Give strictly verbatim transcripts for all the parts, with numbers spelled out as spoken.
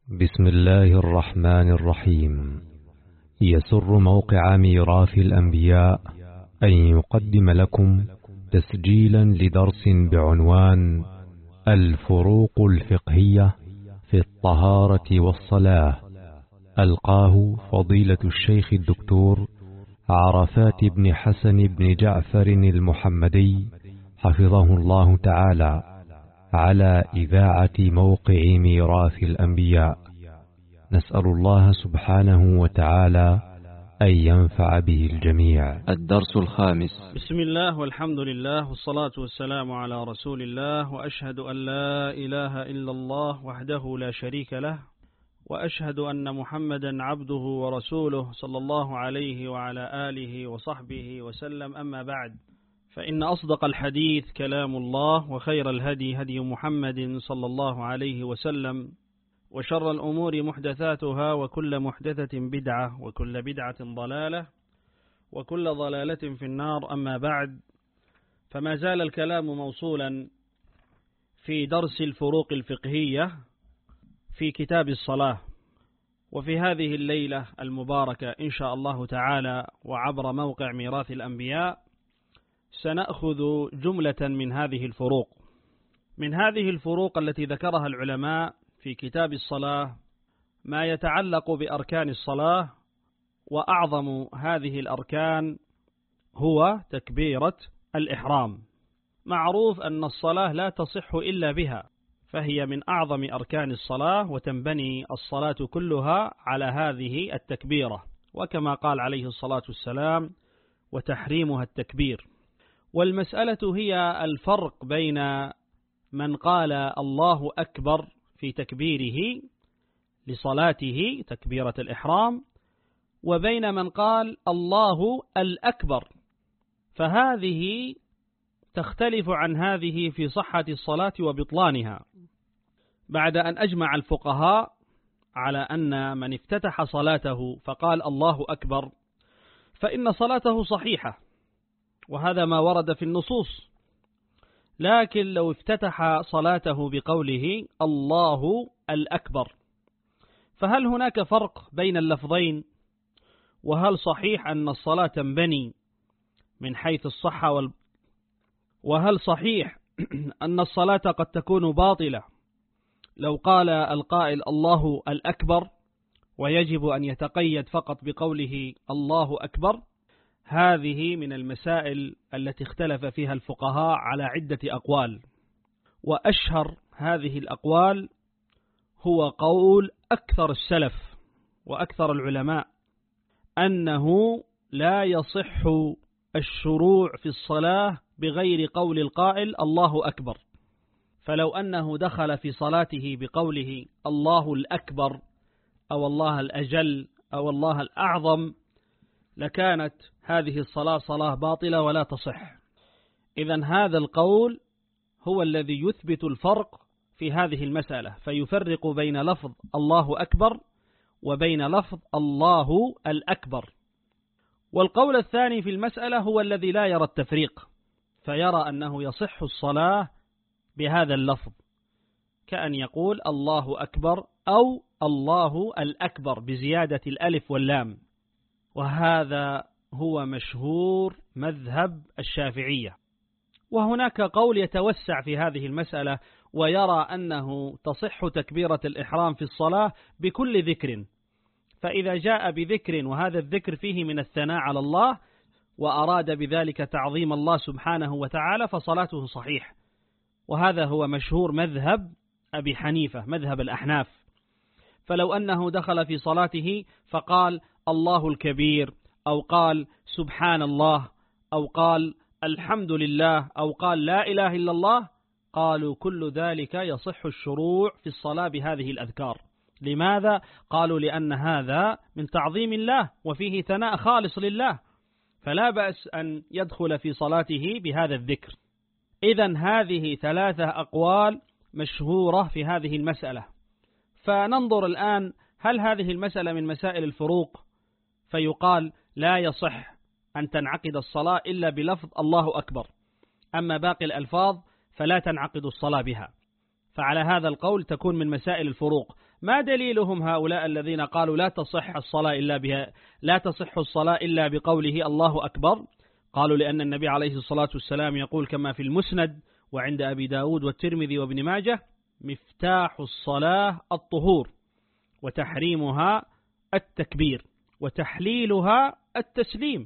بسم الله الرحمن الرحيم. يسر موقع ميراث الأنبياء أن يقدم لكم تسجيلا لدرس بعنوان الفروق الفقهية في الطهارة والصلاة، ألقاه فضيلة الشيخ الدكتور عرفات بن حسن بن جعفر المحمدي حفظه الله تعالى على إذاعة موقع ميراث الأنبياء. نسأل الله سبحانه وتعالى أن ينفع به الجميع. الدرس الخامس. بسم الله والحمد لله والصلاة والسلام على رسول الله، وأشهد أن لا إله إلا الله وحده لا شريك له، وأشهد أن محمدا عبده ورسوله صلى الله عليه وعلى آله وصحبه وسلم. أما بعد، فإن أصدق الحديث كلام الله، وخير الهدي هدي محمد صلى الله عليه وسلم، وشر الأمور محدثاتها، وكل محدثة بدعة، وكل بدعة ضلالة، وكل ضلالة في النار. أما بعد، فما زال الكلام موصولا في درس الفروق الفقهية في كتاب الصلاة. وفي هذه الليلة المباركة إن شاء الله تعالى وعبر موقع ميراث الأنبياء سنأخذ جملة من هذه الفروق. من هذه الفروق التي ذكرها العلماء في كتاب الصلاة ما يتعلق بأركان الصلاة، وأعظم هذه الأركان هو تكبيرة الإحرام. معروف أن الصلاة لا تصح إلا بها، فهي من أعظم أركان الصلاة، وتنبني الصلاة كلها على هذه التكبيرة، وكما قال عليه الصلاة والسلام: وتحريمها التكبير. والمسألة هي الفرق بين من قال الله أكبر في تكبيره لصلاته تكبيرة الإحرام، وبين من قال الله الأكبر، فهذه تختلف عن هذه في صحة الصلاة وبطلانها. بعد أن أجمع الفقهاء على أن من افتتح صلاته فقال الله أكبر فإن صلاته صحيحة، وهذا ما ورد في النصوص. لكن لو افتتح صلاته بقوله الله الأكبر، فهل هناك فرق بين اللفظين؟ وهل صحيح أن الصلاة تنبني من حيث الصحة وال... وهل صحيح أن الصلاة قد تكون باطلة لو قال القائل الله الأكبر، ويجب أن يتقيد فقط بقوله الله أكبر؟ هذه من المسائل التي اختلف فيها الفقهاء على عدة أقوال، وأشهر هذه الأقوال هو قول أكثر السلف وأكثر العلماء أنه لا يصح الشروع في الصلاة بغير قول القائل الله أكبر. فلو أنه دخل في صلاته بقوله الله الأكبر أو الله الأجل أو الله الأعظم لكانت هذه الصلاة صلاة باطلة ولا تصح. إذن هذا القول هو الذي يثبت الفرق في هذه المسألة، فيفرق بين لفظ الله أكبر وبين لفظ الله الأكبر. والقول الثاني في المسألة هو الذي لا يرى التفريق، فيرى أنه يصح الصلاة بهذا اللفظ، كأن يقول الله أكبر أو الله الأكبر بزيادة الألف واللام. وهذا هو مشهور مذهب الشافعية. وهناك قول يتوسع في هذه المسألة ويرى أنه تصح تكبيرة الإحرام في الصلاة بكل ذكر، فإذا جاء بذكر وهذا الذكر فيه من الثناء على الله وأراد بذلك تعظيم الله سبحانه وتعالى فصلاته صحيح. وهذا هو مشهور مذهب أبي حنيفة مذهب الأحناف. فلو أنه دخل في صلاته فقال الله الكبير، أو قال سبحان الله، أو قال الحمد لله، أو قال لا إله إلا الله، قالوا كل ذلك يصح الشروع في الصلاة بهذه الأذكار. لماذا؟ قالوا لأن هذا من تعظيم الله وفيه ثناء خالص لله، فلا بأس أن يدخل في صلاته بهذا الذكر. إذن هذه ثلاثة أقوال مشهورة في هذه المسألة. فننظر الآن، هل هذه المسألة من مسائل الفروق فيقال لا يصح أن تنعقد الصلاة إلا بلفظ الله أكبر، أما باقي الألفاظ فلا تنعقد الصلاة بها؟ فعلى هذا القول تكون من مسائل الفروق. ما دليلهم هؤلاء الذين قالوا لا تصح الصلاة إلا بها لا تصح الصلاة إلا بقوله الله أكبر؟ قالوا لأن النبي عليه الصلاة والسلام يقول كما في المسند وعند أبي داود والترمذي وابن ماجه: مفتاح الصلاة الطهور، وتحريمها التكبير، وتحليلها التسليم.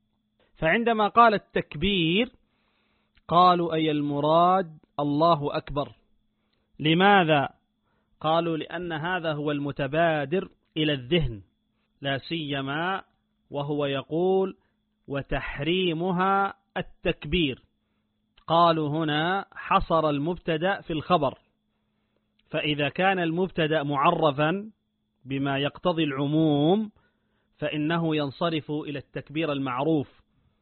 فعندما قال التكبير قالوا أي المراد الله أكبر. لماذا؟ قالوا لأن هذا هو المتبادر إلى الذهن، لا سيما وهو يقول وتحريمها التكبير. قالوا هنا حصر المبتدأ في الخبر، فإذا كان المبتدأ معرفا بما يقتضي العموم فإنه ينصرف إلى التكبير المعروف،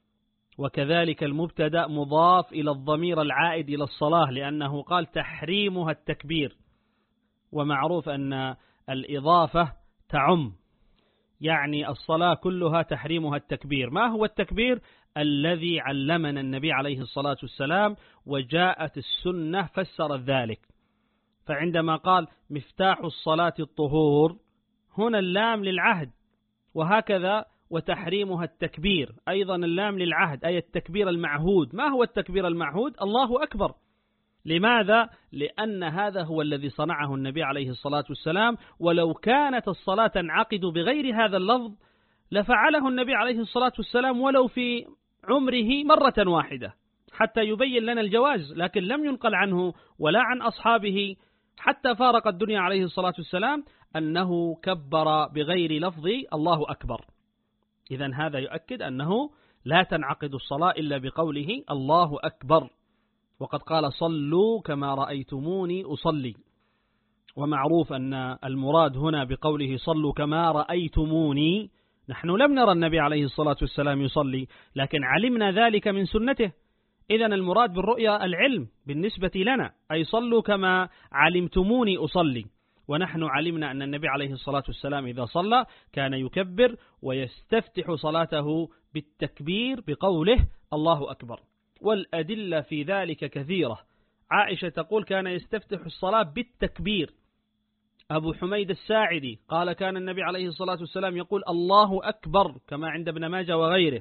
وكذلك المبتدأ مضاف إلى الضمير العائد إلى الصلاة، لأنه قال تحريمها التكبير، ومعروف أن الإضافة تعم، يعني الصلاة كلها تحريمها التكبير. ما هو التكبير؟ الذي علمنا النبي عليه الصلاة والسلام، وجاءت السنة فسرت ذلك. فعندما قال مفتاح الصلاة الطهور، هنا اللام للعهد، وهكذا وتحريمها التكبير أيضا اللام للعهد، أي التكبير المعهود. ما هو التكبير المعهود؟ الله أكبر. لماذا؟ لأن هذا هو الذي صنعه النبي عليه الصلاة والسلام، ولو كانت الصلاة تنعقد بغير هذا اللفظ لفعله النبي عليه الصلاة والسلام ولو في عمره مرة واحدة حتى يبين لنا الجواز، لكن لم ينقل عنه ولا عن أصحابه حتى فارق الدنيا عليه الصلاة والسلام أنه كبر بغير لفظ الله أكبر. إذن هذا يؤكد أنه لا تنعقد الصلاة إلا بقوله الله أكبر، وقد قال صلوا كما رأيتموني أصلي. ومعروف أن المراد هنا بقوله صلوا كما رأيتموني، نحن لم نرى النبي عليه الصلاة والسلام يصلي، لكن علمنا ذلك من سنته. إذن المراد بالرؤيا العلم بالنسبة لنا، أي صلوا كما علمتموني أصلي. ونحن علمنا أن النبي عليه الصلاة والسلام إذا صلى كان يكبر ويستفتح صلاته بالتكبير بقوله الله أكبر، والأدلة في ذلك كثيرة. عائشة تقول كان يستفتح الصلاة بالتكبير. أبو حميد الساعدي قال كان النبي عليه الصلاة والسلام يقول الله أكبر كما عند ابن ماجه وغيره.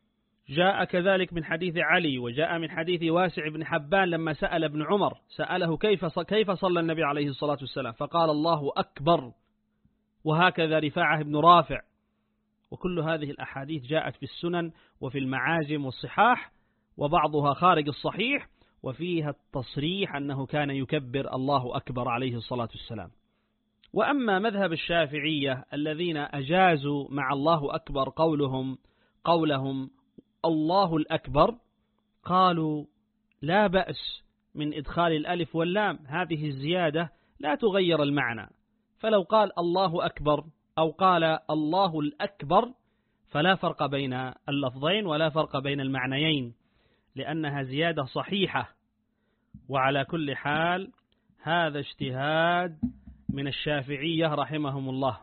جاء كذلك من حديث علي، وجاء من حديث واسع بن حبان لما سأل ابن عمر سأله كيف كيف صلى النبي عليه الصلاة والسلام فقال الله أكبر، وهكذا رفاعة بن رافع. وكل هذه الأحاديث جاءت في السنن وفي المعاجم والصحاح، وبعضها خارج الصحيح، وفيها التصريح أنه كان يكبر الله أكبر عليه الصلاة والسلام. وأما مذهب الشافعية الذين أجازوا مع الله أكبر قولهم قولهم الله الأكبر، قالوا لا بأس من إدخال الألف واللام، هذه الزيادة لا تغير المعنى، فلو قال الله أكبر أو قال الله الأكبر فلا فرق بين اللفظين ولا فرق بين المعنيين، لأنها زيادة صحيحة. وعلى كل حال هذا اجتهاد من الشافعية رحمهم الله.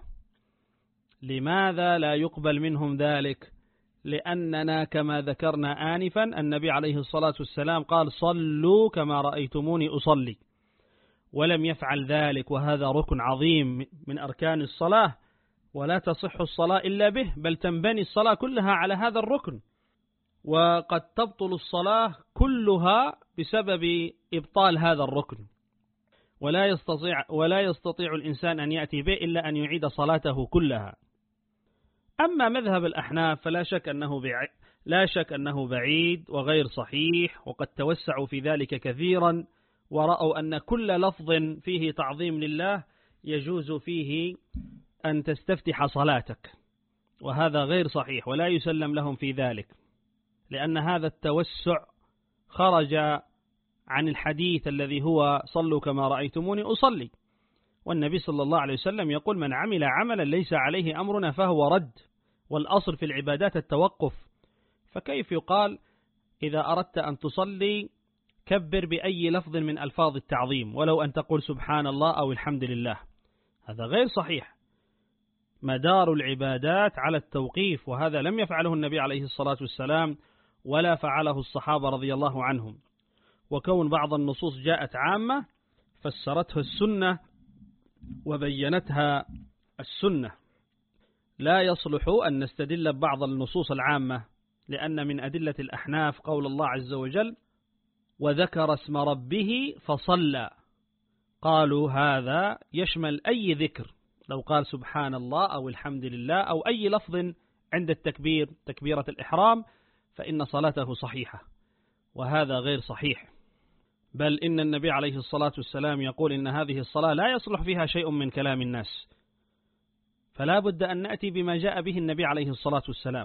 لماذا لا يقبل منهم ذلك؟ لأننا كما ذكرنا آنفا النبي عليه الصلاة والسلام قال صلوا كما رأيتموني أصلي، ولم يفعل ذلك، وهذا ركن عظيم من أركان الصلاة، ولا تصح الصلاة إلا به، بل تنبني الصلاة كلها على هذا الركن، وقد تبطل الصلاة كلها بسبب إبطال هذا الركن، ولا يستطيع ولا يستطيع الإنسان أن يأتي به إلا أن يعيد صلاته كلها. أما مذهب الأحناف فلا شك أنه بعيد لا شك أنه بعيد وغير صحيح، وقد توسعوا في ذلك كثيرا، ورأوا أن كل لفظ فيه تعظيم لله يجوز فيه أن تستفتح صلاتك، وهذا غير صحيح ولا يسلم لهم في ذلك، لأن هذا التوسع خرج عن الحديث الذي هو صلوا كما رأيتموني أصلي، والنبي صلى الله عليه وسلم يقول من عمل عملا ليس عليه أمرنا فهو رد، والأصل في العبادات التوقف، فكيف يقال إذا أردت أن تصلي كبر بأي لفظ من ألفاظ التعظيم ولو أن تقول سبحان الله أو الحمد لله؟ هذا غير صحيح. مدار العبادات على التوقيف، وهذا لم يفعله النبي عليه الصلاة والسلام ولا فعله الصحابة رضي الله عنهم. وكون بعض النصوص جاءت عامة فسرته السنة وبينتها السنة. لا يصلح أن نستدل ببعض النصوص العامة، لأن من أدلة الأحناف قول الله عز وجل وذكر اسم ربه فصلى. قالوا هذا يشمل أي ذكر، لو قال سبحان الله أو الحمد لله أو أي لفظ عند التكبير تكبيرة الإحرام فإن صلاته صحيحة، وهذا غير صحيح. بل إن النبي عليه الصلاة والسلام يقول إن هذه الصلاة لا يصلح فيها شيء من كلام الناس، فلا بد أن نأتي بما جاء به النبي عليه الصلاة والسلام.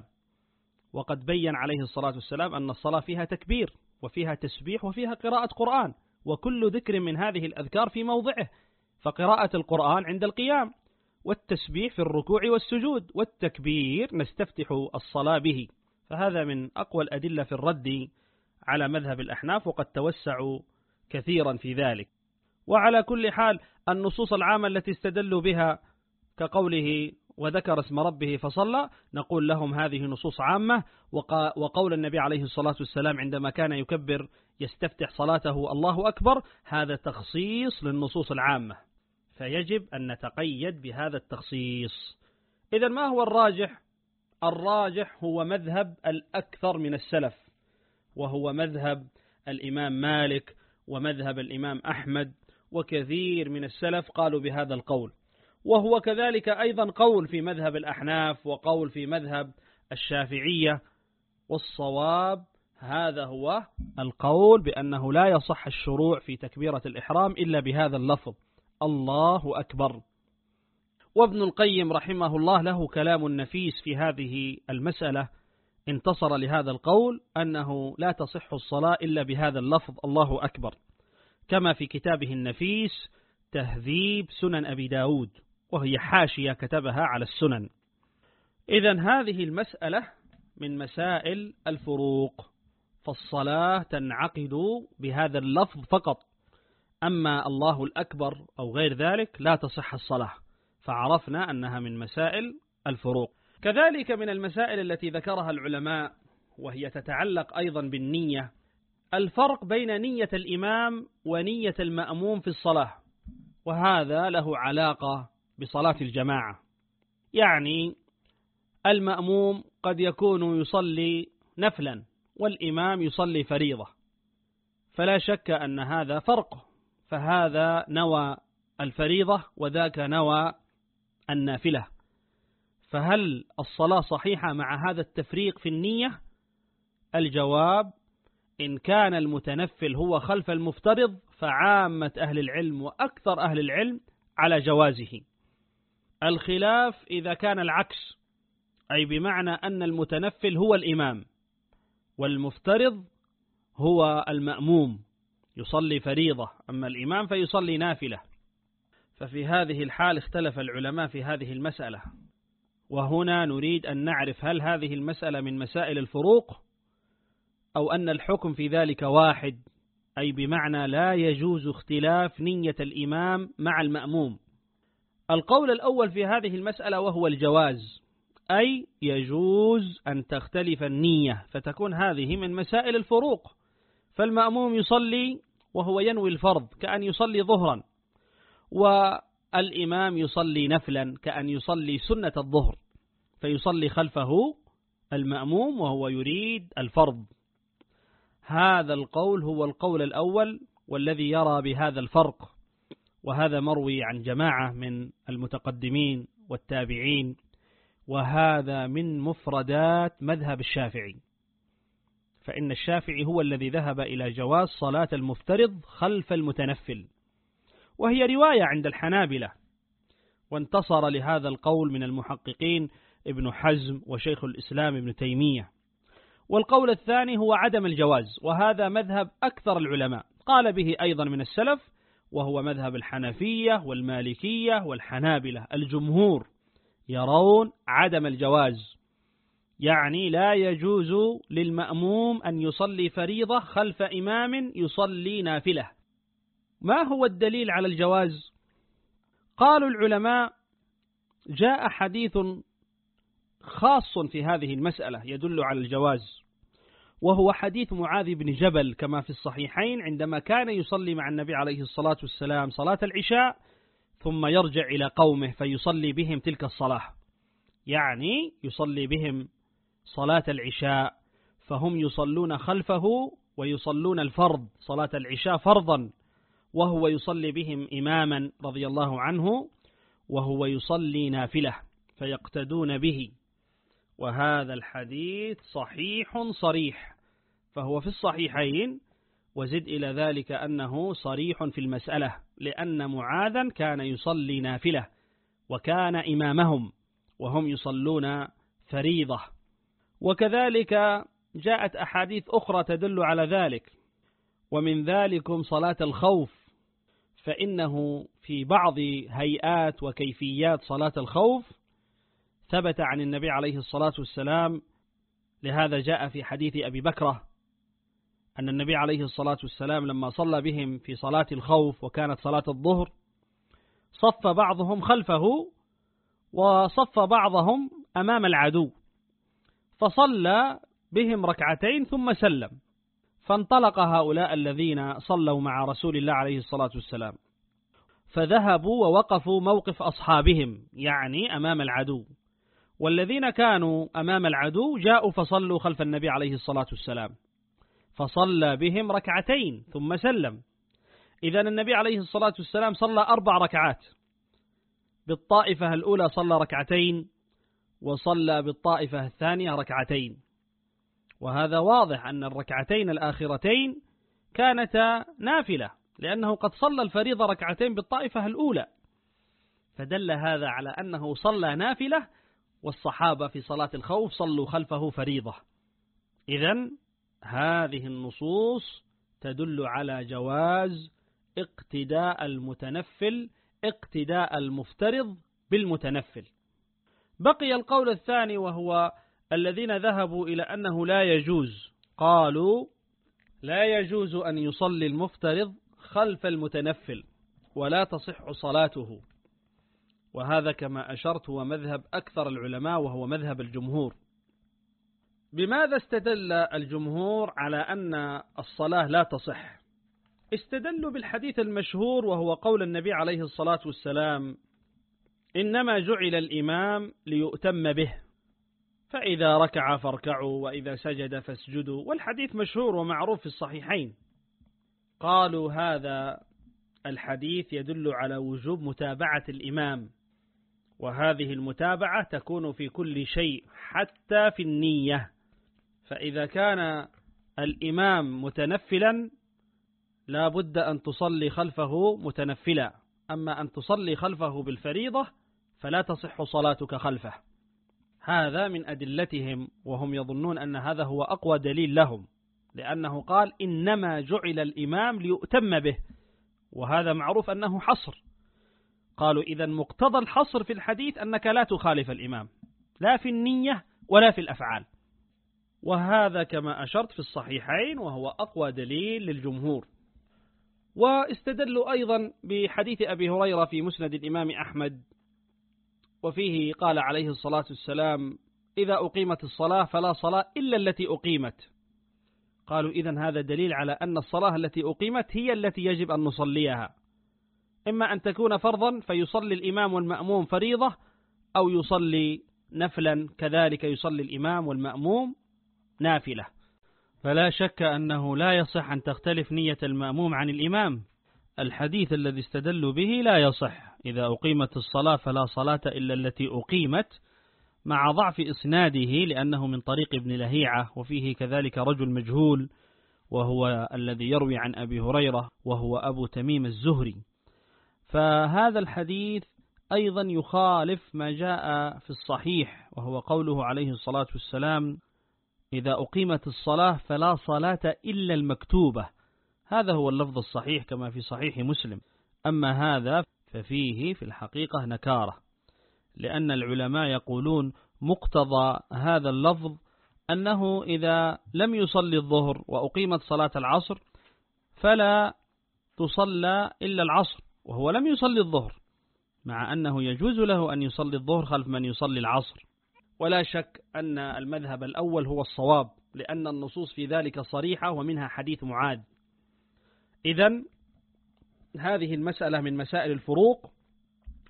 وقد بين عليه الصلاة والسلام أن الصلاة فيها تكبير وفيها تسبيح وفيها قراءة قرآن، وكل ذكر من هذه الأذكار في موضعه، فقراءة القرآن عند القيام، والتسبيح في الركوع والسجود، والتكبير نستفتح الصلاة به. فهذا من أقوى الأدلة في الرد على مذهب الأحناف، وقد توسعوا كثيرا في ذلك. وعلى كل حال النصوص العامة التي استدلوا بها كقوله وذكر اسم ربه فصلى، نقول لهم هذه نصوص عامة، وقول النبي عليه الصلاة والسلام عندما كان يكبر يستفتح صلاته الله أكبر، هذا تخصيص للنصوص العامة، فيجب أن نتقيد بهذا التخصيص. إذن ما هو الراجح؟ الراجح هو مذهب الأكثر من السلف، وهو مذهب الإمام مالك ومذهب الإمام أحمد، وكثير من السلف قالوا بهذا القول، وهو كذلك أيضا قول في مذهب الأحناف وقول في مذهب الشافعية. والصواب هذا هو القول بأنه لا يصح الشروع في تكبيرة الإحرام إلا بهذا اللفظ الله أكبر. وابن القيم رحمه الله له كلام نفيس في هذه المسألة، انتصر لهذا القول أنه لا تصح الصلاة إلا بهذا اللفظ الله أكبر، كما في كتابه النفيس تهذيب سنن أبي داود، وهي حاشية كتبها على السنن. إذن هذه المسألة من مسائل الفروق، فالصلاة تنعقد بهذا اللفظ فقط، أما الله الأكبر أو غير ذلك لا تصح الصلاة، فعرفنا أنها من مسائل الفروق. كذلك من المسائل التي ذكرها العلماء وهي تتعلق أيضا بالنية، الفرق بين نية الإمام ونية المأموم في الصلاة، وهذا له علاقة بصلاة الجماعة. يعني المأموم قد يكون يصلي نفلا والإمام يصلي فريضة، فلا شك أن هذا فرق، فهذا نوى الفريضة وذاك نوى النافلة، فهل الصلاة صحيحة مع هذا التفريق في النية؟ الجواب إن كان المتنفل هو خلف المفترض فعامة أهل العلم وأكثر أهل العلم على جوازه. الخلاف إذا كان العكس، أي بمعنى أن المتنفل هو الإمام والمفترض هو المأموم يصلي فريضة، أما الإمام فيصلي نافلة. ففي هذه الحال اختلف العلماء في هذه المسألة، وهنا نريد أن نعرف هل هذه المسألة من مسائل الفروق أو أن الحكم في ذلك واحد، أي بمعنى لا يجوز اختلاف نية الإمام مع المأموم. القول الأول في هذه المسألة وهو الجواز، أي يجوز أن تختلف النية، فتكون هذه من مسائل الفروق، فالمأموم يصلي وهو ينوي الفرض كأن يصلي ظهرا، والإمام يصلي نفلا كأن يصلي سنة الظهر، فيصلي خلفه المأموم وهو يريد الفرض. هذا القول هو القول الأول والذي يرى بهذا الفرق، وهذا مروي عن جماعة من المتقدمين والتابعين، وهذا من مفردات مذهب الشافعي، فإن الشافعي هو الذي ذهب إلى جواز صلاة المفترض خلف المتنفل، وهي رواية عند الحنابلة، وانتصر لهذا القول من المحققين ابن حزم وشيخ الإسلام ابن تيمية. والقول الثاني هو عدم الجواز، وهذا مذهب أكثر العلماء، قال به أيضا من السلف، وهو مذهب الحنفية والمالكية والحنابلة. الجمهور يرون عدم الجواز، يعني لا يجوز للمأموم أن يصلي فريضة خلف إمام يصلي نافلة. ما هو الدليل على الجواز؟ قالوا العلماء جاء حديث خاص في هذه المسألة يدل على الجواز، وهو حديث معاذ بن جبل كما في الصحيحين، عندما كان يصلي مع النبي عليه الصلاة والسلام صلاة العشاء، ثم يرجع إلى قومه فيصلي بهم تلك الصلاة، يعني يصلي بهم صلاة العشاء، فهم يصلون خلفه ويصلون الفرض، صلاة العشاء فرضا، وهو يصلي بهم إماما رضي الله عنه، وهو يصلي نافلة فيقتدون به. وهذا الحديث صحيح صريح، فهو في الصحيحين، وزد إلى ذلك أنه صريح في المسألة، لأن معاذا كان يصلي نافلة وكان إمامهم وهم يصلون فريضة. وكذلك جاءت أحاديث أخرى تدل على ذلك، ومن ذلكم صلاة الخوف، فإنه في بعض هيئات وكيفيات صلاة الخوف ثبت عن النبي عليه الصلاة والسلام. لهذا جاء في حديث أبي بكرة أن النبي عليه الصلاة والسلام لما صلى بهم في صلاة الخوف وكانت صلاة الظهر، صف بعضهم خلفه وصف بعضهم أمام العدو، فصلى بهم ركعتين ثم سلم، فانطلق هؤلاء الذين صلوا مع رسول الله عليه الصلاة والسلام، فذهبوا ووقفوا موقف أصحابهم، يعني أمام العدو، والذين كانوا أمام العدو جاءوا فصلوا خلف النبي عليه الصلاة والسلام، فصلى بهم ركعتين ثم سلم. إذن النبي عليه الصلاة والسلام صلى أربع ركعات، بالطائفة الأولى صلى ركعتين، وصلى بالطائفة الثانية ركعتين، وهذا واضح أن الركعتين الآخرتين كانتا نافلة، لأنه قد صلى الفريضة ركعتين بالطائفة الأولى، فدل هذا على أنه صلى نافلة، والصحابة في صلاة الخوف صلوا خلفه فريضة. إذن هذه النصوص تدل على جواز اقتداء المتنفل اقتداء المفترض بالمتنفل. بقي القول الثاني، وهو الذين ذهبوا إلى أنه لا يجوز، قالوا لا يجوز أن يصلي المفترض خلف المتنفل ولا تصح صلاته، وهذا كما أشرت هو مذهب أكثر العلماء وهو مذهب الجمهور. بماذا استدل الجمهور على أن الصلاة لا تصح؟ استدلوا بالحديث المشهور، وهو قول النبي عليه الصلاة والسلام: إنما جعل الإمام ليؤتم به، فإذا ركع فاركعوا وإذا سجد فاسجدوا، والحديث مشهور ومعروف في الصحيحين. قالوا هذا الحديث يدل على وجوب متابعة الإمام، وهذه المتابعة تكون في كل شيء حتى في النية، فإذا كان الإمام متنفلا لا بد أن تصلي خلفه متنفلا، أما أن تصلي خلفه بالفريضة فلا تصح صلاتك خلفه. هذا من أدلتهم، وهم يظنون أن هذا هو أقوى دليل لهم، لأنه قال إنما جعل الإمام ليؤتم به، وهذا معروف أنه حصر. قالوا إذا مقتضى الحصر في الحديث أنك لا تخالف الإمام، لا في النية ولا في الأفعال، وهذا كما أشرت في الصحيحين وهو أقوى دليل للجمهور. واستدلوا أيضا بحديث أبي هريرة في مسند الإمام أحمد، وفيه قال عليه الصلاة والسلام: إذا أقيمت الصلاة فلا صلاة إلا التي أقيمت. قالوا إذن هذا دليل على أن الصلاة التي أقيمت هي التي يجب أن نصليها، إما أن تكون فرضا فيصلي الإمام والمأموم فريضة، أو يصلي نفلا كذلك يصلي الإمام والمأموم نافلة. فلا شك أنه لا يصح أن تختلف نية المأموم عن الإمام. الحديث الذي استدلوا به لا يصح: إذا أقيمت الصلاة فلا صلاة إلا التي أقيمت، مع ضعف إسناده لأنه من طريق ابن لهيعة، وفيه كذلك رجل مجهول وهو الذي يروي عن أبي هريرة وهو أبو تميم الزهري. فهذا الحديث أيضا يخالف ما جاء في الصحيح، وهو قوله عليه الصلاة والسلام: إذا أقيمت الصلاة فلا صلاة إلا المكتوبة. هذا هو اللفظ الصحيح كما في صحيح مسلم. أما هذا ففيه في الحقيقة نكارة، لأن العلماء يقولون مقتضى هذا اللفظ أنه إذا لم يصلي الظهر وأقيمت صلاة العصر فلا تصلى إلا العصر، وهو لم يصلي الظهر، مع أنه يجوز له أن يصلي الظهر خلف من يصلي العصر. ولا شك أن المذهب الأول هو الصواب، لأن النصوص في ذلك صريحة، ومنها حديث معاذ. إذن هذه المسألة من مسائل الفروق،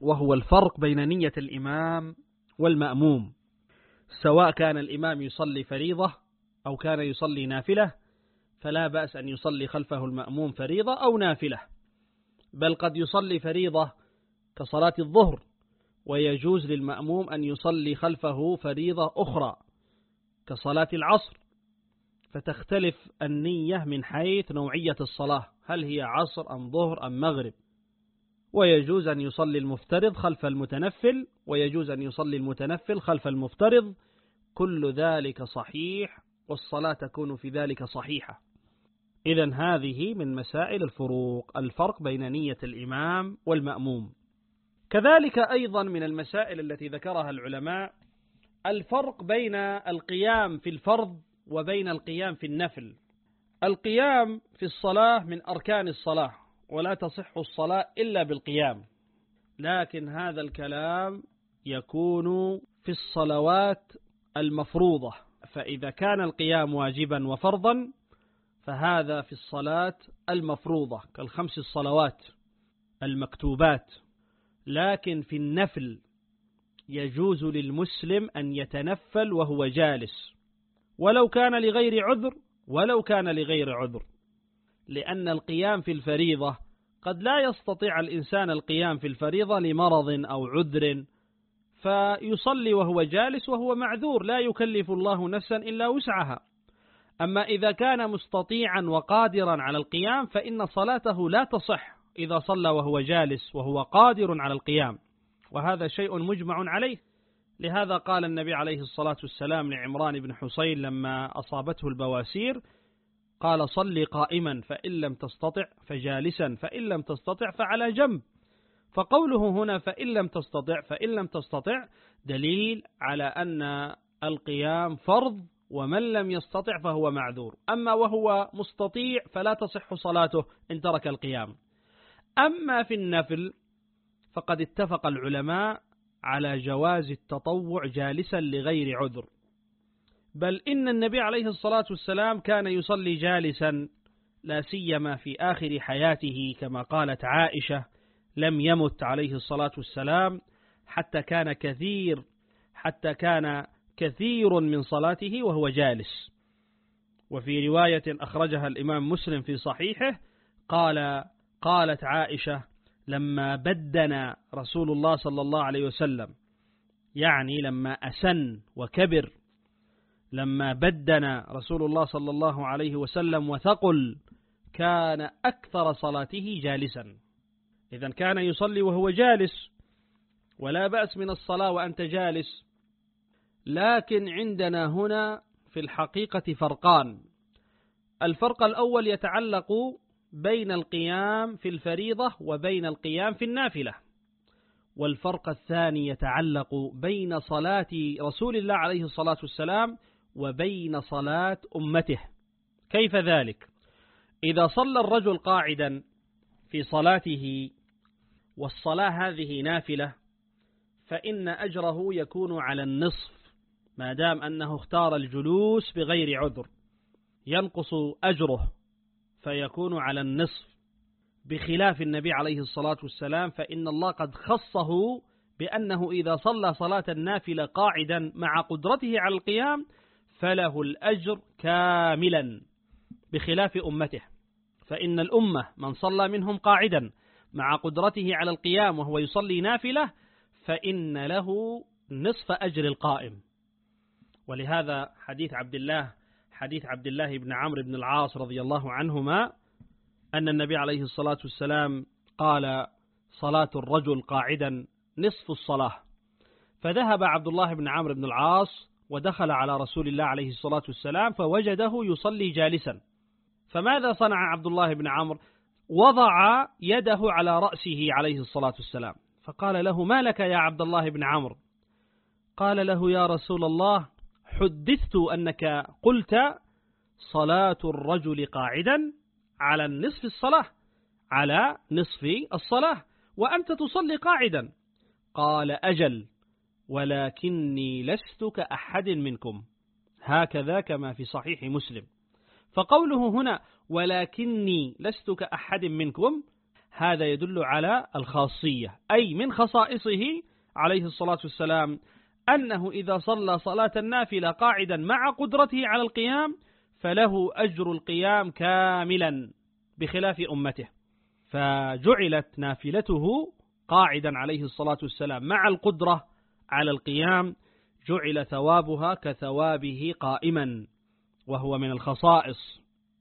وهو الفرق بين نية الإمام والمأموم، سواء كان الإمام يصلي فريضة أو كان يصلي نافلة، فلا بأس أن يصلي خلفه المأموم فريضة أو نافلة، بل قد يصلي فريضة كصلاة الظهر، ويجوز للمأموم أن يصلي خلفه فريضة أخرى كصلاة العصر، فتختلف النية من حيث نوعية الصلاة، هل هي عصر أم ظهر أم مغرب. ويجوز أن يصلي المفترض خلف المتنفل، ويجوز أن يصلي المتنفل خلف المفترض، كل ذلك صحيح، والصلاة تكون في ذلك صحيحة. إذن هذه من مسائل الفروق، الفرق بين نية الإمام والمأموم. كذلك أيضا من المسائل التي ذكرها العلماء الفرق بين القيام في الفرض وبين القيام في النفل. القيام في الصلاة من أركان الصلاة، ولا تصح الصلاة إلا بالقيام، لكن هذا الكلام يكون في الصلوات المفروضة، فإذا كان القيام واجبا وفرضا فهذا في الصلاة المفروضة كالخمس الصلوات المكتوبات. لكن في النفل يجوز للمسلم أن يتنفل وهو جالس، ولو كان لغير عذر ولو كان لغير عذر، لأن القيام في الفريضة قد لا يستطيع الإنسان القيام في الفريضة لمرض أو عذر، فيصلي وهو جالس وهو معذور، لا يكلف الله نفسا إلا وسعها. أما إذا كان مستطيعا وقادرا على القيام فإن صلاته لا تصح إذا صلى وهو جالس وهو قادر على القيام، وهذا شيء مجمع عليه. لهذا قال النبي عليه الصلاة والسلام لعمران بن حسين لما أصابته البواسير، قال صل قائما فإن لم تستطع فجالسا فإن لم تستطع فعلى جنب. فقوله هنا فإن لم تستطع فإن لم تستطع دليل على أن القيام فرض، ومن لم يستطع فهو معذور، أما وهو مستطيع فلا تصح صلاته إن ترك القيام. أما في النفل فقد اتفق العلماء على جواز التطوع جالسا لغير عذر، بل إن النبي عليه الصلاة والسلام كان يصلي جالسا، لا سيما في آخر حياته، كما قالت عائشة لم يمت عليه الصلاة والسلام حتى كان كثير حتى كان كثير من صلاته وهو جالس. وفي رواية أخرجها الإمام مسلم في صحيحه قال قالت عائشة لما بدنا رسول الله صلى الله عليه وسلم، يعني لما أسن وكبر، لما بدنا رسول الله صلى الله عليه وسلم وثقل، كان أكثر صلاته جالسا. إذن كان يصلي وهو جالس، ولا بأس من الصلاة وأنت جالس. لكن عندنا هنا في الحقيقة فرقان. الفرق الأول يتعلق بين القيام في الفريضة وبين القيام في النافلة، والفرق الثاني يتعلق بين صلاة رسول الله عليه الصلاة والسلام وبين صلاة أمته. كيف ذلك؟ إذا صلى الرجل قاعدا في صلاته والصلاة هذه نافلة، فإن أجره يكون على النصف ما دام أنه اختار الجلوس بغير عذر، ينقص أجره فيكون على النصف، بخلاف النبي عليه الصلاة والسلام فإن الله قد خصه بأنه إذا صلى صلاة النافلة قاعدا مع قدرته على القيام فله الأجر كاملا، بخلاف أمته، فإن الأمة من صلى منهم قاعدا مع قدرته على القيام وهو يصلي نافلة فإن له نصف أجر القائم. ولهذا حديث عبد الله حديث عبد الله بن عمرو بن العاص رضي الله عنهما أن النبي عليه الصلاة والسلام قال صلاة الرجل قاعدا نصف الصلاة، فذهب عبد الله بن عمرو بن العاص ودخل على رسول الله عليه الصلاة والسلام فوجده يصلي جالسا، فماذا صنع عبد الله بن عمرو؟ وضع يده على رأسه عليه الصلاة والسلام، فقال له ما لك يا عبد الله بن عمرو؟ قال له يا رسول الله حدثت أنك قلت صلاة الرجل قاعدا على النصف الصلاة على نصف الصلاة وأنت تصلي قاعدا. قال أجل ولكني لست كأحد منكم، هكذا كما في صحيح مسلم. فقوله هنا ولكني لست كأحد منكم، هذا يدل على الخاصية، أي من خصائصه عليه الصلاة والسلام أنه إذا صلى صلاة النافلة قاعدا مع قدرته على القيام فله أجر القيام كاملا بخلاف أمته، فجعلت نافلته قاعدا عليه الصلاة والسلام مع القدرة على القيام جعل ثوابها كثوابه قائما، وهو من الخصائص.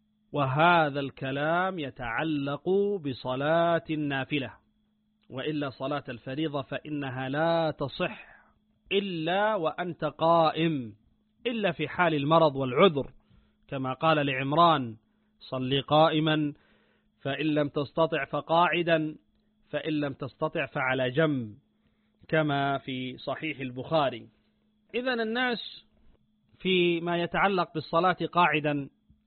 وهذا الكلام يتعلق بصلاة النافلة، وإلا صلاة الفريضة فإنها لا تصح إلا وأنت قائم، إلا في حال المرض والعذر، كما قال لعمران: صل قائما فإن لم تستطع فقاعدا فإن لم تستطع فعلى جنب، كما في صحيح البخاري. إذن الناس فيما يتعلق بالصلاة قاعدا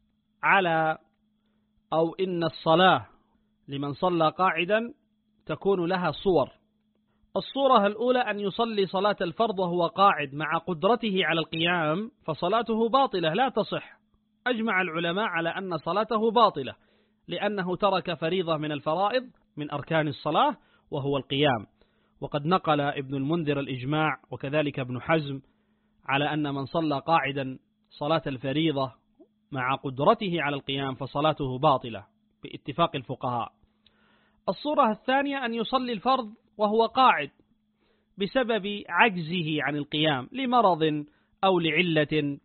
على أو إن الصلاة لمن صلى قاعدا تكون لها صور. الصورة الأولى أن يصلي صلاة الفرض وهو قاعد مع قدرته على القيام، فصلاته باطلة لا تصح. أجمع العلماء على أن صلاته باطلة لأنه ترك فريضة من الفرائض من أركان الصلاة وهو القيام. وقد نقل ابن المنذر الإجماع وكذلك ابن حزم على أن من صلى قاعدا صلاة الفريضة مع قدرته على القيام فصلاته باطلة باتفاق الفقهاء. الصورة الثانية أن يصلي الفرض وهو قاعد بسبب عجزه عن القيام لمرض أو لعلة،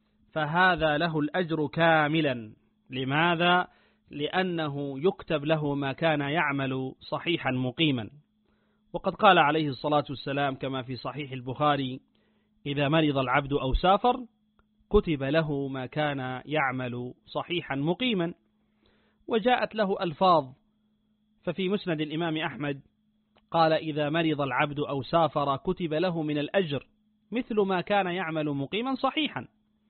فهذا له الأجر كاملا. لماذا؟ لأنه يكتب له ما كان يعمل صحيحا مقيما. وقد قال عليه الصلاة والسلام كما في صحيح البخاري: إذا مرض العبد أو سافر كتب له ما كان يعمل صحيحا مقيما. وجاءت له ألفاظ، ففي مسند الإمام أحمد قال: إذا مرض العبد أو سافر كتب له من الأجر مثل ما كان يعمل مقيما صحيحا.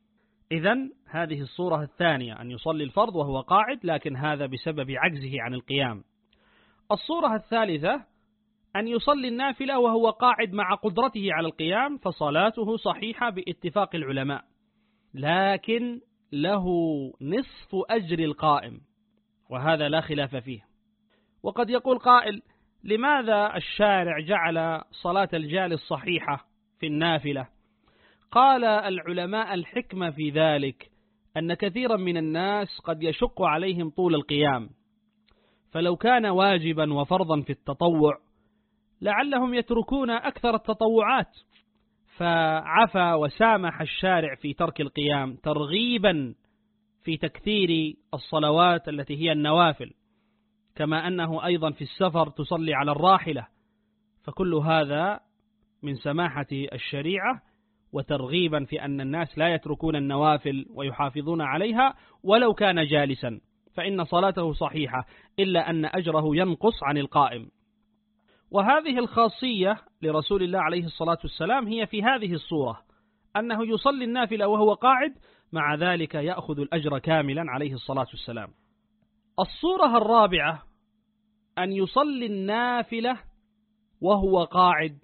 إذن هذه الصورة الثانية أن يصلي الفرض وهو قاعد، لكن هذا بسبب عجزه عن القيام. الصورة الثالثة أن يصلي النافلة وهو قاعد مع قدرته على القيام، فصلاته صحيحة باتفاق العلماء، لكن له نصف أجر القائم، وهذا لا خلاف فيه. وقد يقول قائل: لماذا الشارع جعل صلاة الجالس صحيحة في النافلة؟ قال العلماء: الحكمة في ذلك أن كثيرا من الناس قد يشق عليهم طول القيام، فلو كان واجبا وفرضا في التطوع لعلهم يتركون أكثر التطوعات، فعفى وسامح الشارع في ترك القيام ترغيبا في تكثير الصلوات التي هي النوافل، كما أنه أيضا في السفر تصلي على الراحلة، فكل هذا من سماحة الشريعة وترغيبا في أن الناس لا يتركون النوافل ويحافظون عليها ولو كان جالسا، فإن صلاته صحيحة إلا أن أجره ينقص عن القائم. وهذه الخاصية لرسول الله عليه الصلاة والسلام هي في هذه الصورة، أنه يصلي النافلة وهو قاعد، مع ذلك يأخذ الأجر كاملا عليه الصلاة والسلام. الصورة الرابعة أن يصلي النافلة وهو قاعد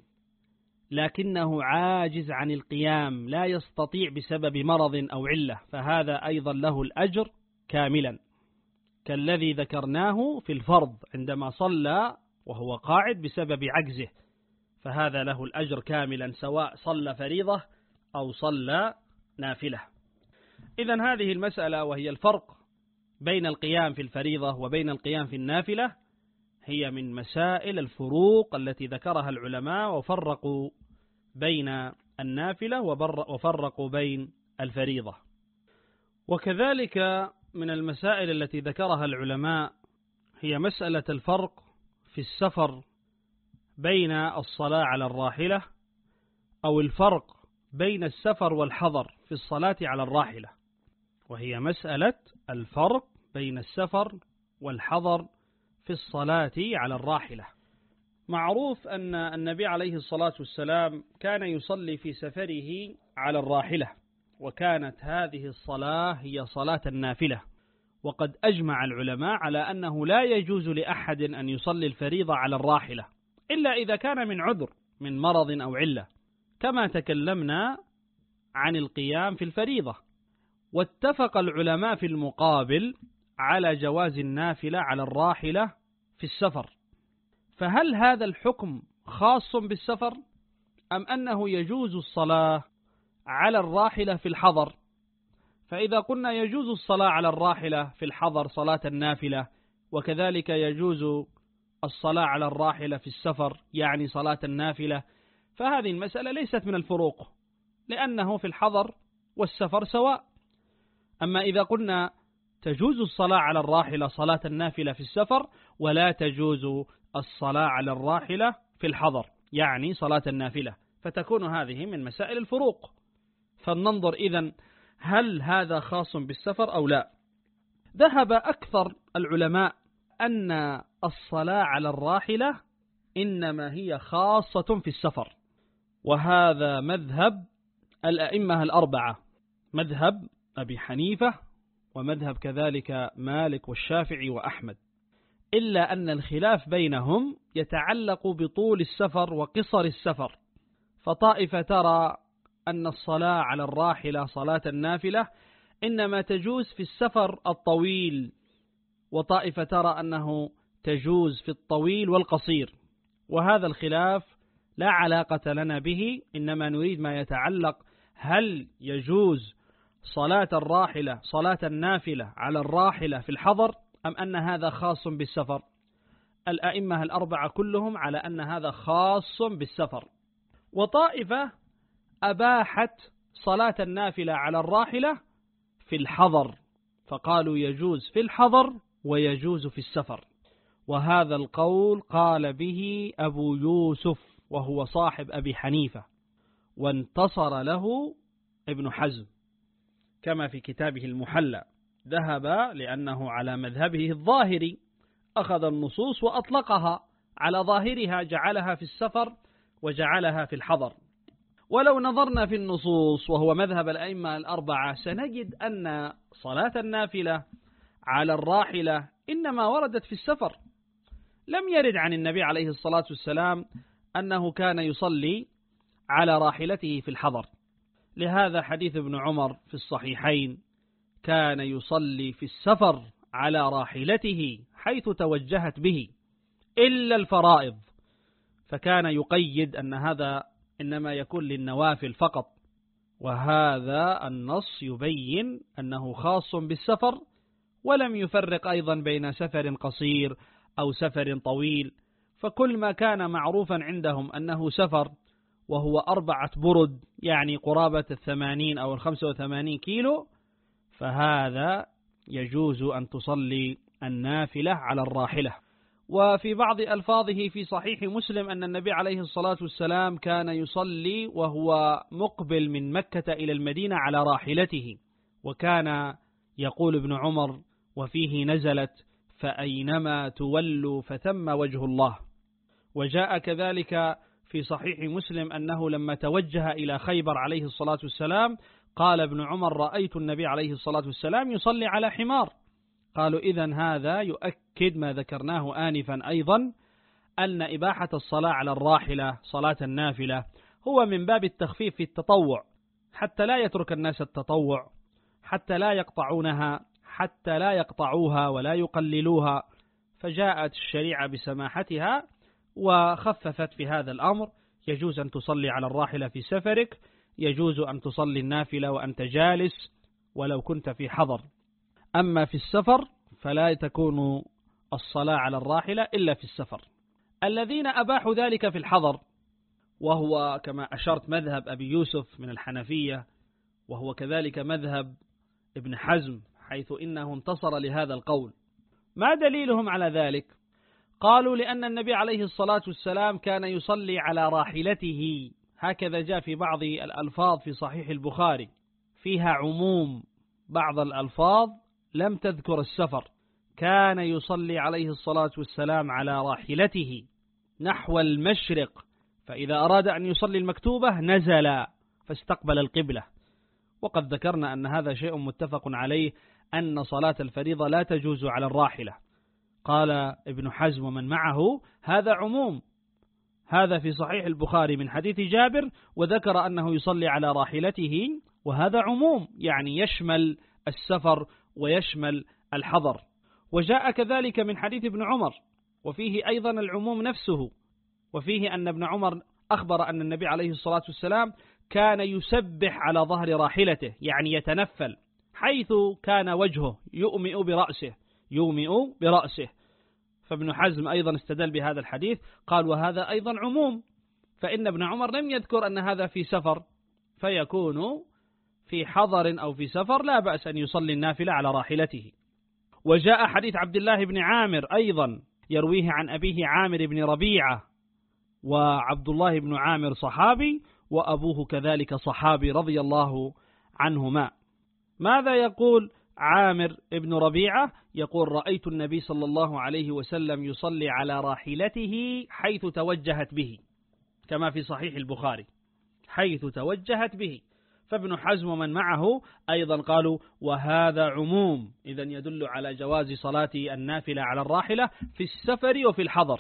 لكنه عاجز عن القيام، لا يستطيع بسبب مرض أو علة، فهذا أيضا له الأجر كاملا، كالذي ذكرناه في الفرض عندما صلى وهو قاعد بسبب عجزه، فهذا له الأجر كاملا سواء صلى فريضة أو صلى نافلة. إذن هذه المسألة وهي الفرق بين القيام في الفريضة وبين القيام في النافلة هي من مسائل الفروق التي ذكرها العلماء، وفرقوا بين النافلة وفرقوا بين الفريضة. وكذلك من المسائل التي ذكرها العلماء هي مسألة الفرق في السفر بين الصلاة على الراحلة، أو الفرق بين السفر والحضر في الصلاة على الراحلة، وهي مسألة الفرق بين السفر والحضر في الصلاة على الراحلة. معروف أن النبي عليه الصلاة والسلام كان يصلي في سفره على الراحلة، وكانت هذه الصلاة هي صلاة النافلة. وقد أجمع العلماء على أنه لا يجوز لأحد أن يصلي الفريضة على الراحلة إلا إذا كان من عذر من مرض أو علة، كما تكلمنا عن القيام في الفريضة. واتفق العلماء في المقابل على جواز النافلة على الراحلة في السفر، فهل هذا الحكم خاص بالسفر أم أنه يجوز الصلاة على الراحلة في الحضر؟ فإذا قلنا يجوز الصلاة على الراحلة في الحضر صلاة النافلة، وكذلك يجوز الصلاة على الراحلة في السفر يعني صلاة النافلة، فهذه المسألة ليست من الفروق، لأنه في الحضر والسفر سواء. أما إذا قلنا تجوز الصلاة على الراحلة صلاة النافلة في السفر، ولا تجوز الصلاة على الراحلة في الحضر يعني صلاة النافلة، فتكون هذه من مسائل الفروق. فلننظر إذن هل هذا خاص بالسفر أو لا. ذهب أكثر العلماء أن الصلاة على الراحلة إنما هي خاصة في السفر، وهذا مذهب الأئمة الأربعة، مذهب أبي حنيفة ومذهب كذلك مالك والشافعي وأحمد، إلا أن الخلاف بينهم يتعلق بطول السفر وقصر السفر. فطائفة ترى أن الصلاة على الراحلة صلاة النافلة إنما تجوز في السفر الطويل، وطائفة ترى أنه تجوز في الطويل والقصير، وهذا الخلاف لا علاقة لنا به، إنما نريد ما يتعلق هل يجوز صلاة الراحلة صلاة النافلة على الراحلة في الحضر أم أن هذا خاص بالسفر. الأئمة الأربعة كلهم على أن هذا خاص بالسفر، وطائفة أباحت صلاة النافلة على الراحلة في الحضر، فقالوا يجوز في الحضر ويجوز في السفر، وهذا القول قال به أبو يوسف وهو صاحب أبي حنيفة، وانتصر له ابن حزم كما في كتابه المحلى، ذهب لأنه على مذهبه الظاهري، أخذ النصوص وأطلقها على ظاهرها، جعلها في السفر وجعلها في الحضر. ولو نظرنا في النصوص وهو مذهب الأئمة الأربعة سنجد أن صلاة النافلة على الراحلة إنما وردت في السفر، لم يرد عن النبي عليه الصلاة والسلام أنه كان يصلي على راحلته في الحضر. لهذا حديث ابن عمر في الصحيحين كان يصلي في السفر على راحلته حيث توجهت به إلا الفرائض، فكان يقيد أن هذا إنما يكون للنوافل فقط، وهذا النص يبين أنه خاص بالسفر، ولم يفرق أيضا بين سفر قصير أو سفر طويل، فكل ما كان معروفا عندهم أنه سفر وهو أربعة برد يعني قرابة الثمانين أو الخمسة وثمانين كيلو، فهذا يجوز أن تصلي النافلة على الراحلة. وفي بعض ألفاظه في صحيح مسلم أن النبي عليه الصلاة والسلام كان يصلي وهو مقبل من مكة إلى المدينة على راحلته، وكان يقول ابن عمر وفيه نزلت فأينما تولوا فثم وجه الله. وجاء كذلك في صحيح مسلم أنه لما توجه إلى خيبر عليه الصلاة والسلام قال ابن عمر رأيت النبي عليه الصلاة والسلام يصلي على حمار. قالوا إذن هذا يؤكد ما ذكرناه آنفا أيضا، أن إباحة الصلاة على الراحلة صلاة النافلة هو من باب التخفيف في التطوع، حتى لا يترك الناس التطوع، حتى لا يقطعونها، حتى لا يقطعوها ولا يقللوها، فجاءت الشريعة بسماحتها وخففت في هذا الأمر. يجوز أن تصلي على الراحلة في سفرك، يجوز أن تصلي النافلة وأنت جالس ولو كنت في حضر. أما في السفر فلا تكون الصلاة على الراحلة إلا في السفر. الذين أباحوا ذلك في الحضر، وهو كما أشرت مذهب أبي يوسف من الحنفية، وهو كذلك مذهب ابن حزم حيث إنه انتصر لهذا القول. ما دليلهم على ذلك؟ قالوا لأن النبي عليه الصلاة والسلام كان يصلي على راحلته، هكذا جاء في بعض الألفاظ في صحيح البخاري فيها عموم، بعض الألفاظ لم تذكر السفر. كان يصلي عليه الصلاة والسلام على راحلته نحو المشرق، فإذا أراد أن يصلي المكتوبة نزل فاستقبل القبلة. وقد ذكرنا أن هذا شيء متفق عليه، أن صلاة الفريضة لا تجوز على الراحلة. قال ابن حزم ومن معه هذا عموم، هذا في صحيح البخاري من حديث جابر، وذكر أنه يصلي على راحلته، وهذا عموم يعني يشمل السفر ويشمل الحضر. وجاء كذلك من حديث ابن عمر وفيه أيضا العموم نفسه، وفيه أن ابن عمر أخبر أن النبي عليه الصلاة والسلام كان يسبح على ظهر راحلته، يعني يتنفل، حيث كان وجهه يؤمئ برأسه يؤمئ برأسه. فابن حزم أيضا استدل بهذا الحديث، قال وهذا أيضا عموم، فإن ابن عمر لم يذكر أن هذا في سفر، فيكون في حضر أو في سفر لا بأس أن يصلي النافلة على راحلته. وجاء حديث عبد الله بن عامر أيضا يرويه عن أبيه عامر بن ربيعة، وعبد الله بن عامر صحابي وأبوه كذلك صحابي رضي الله عنهما. ماذا يقول عامر بن ربيعة؟ يقول رأيت النبي صلى الله عليه وسلم يصلي على راحلته حيث توجهت به، كما في صحيح البخاري، حيث توجهت به. فابن حزم ومن معه أيضا قالوا وهذا عموم، إذن يدل على جواز صلاة النافلة على الراحلة في السفر وفي الحضر.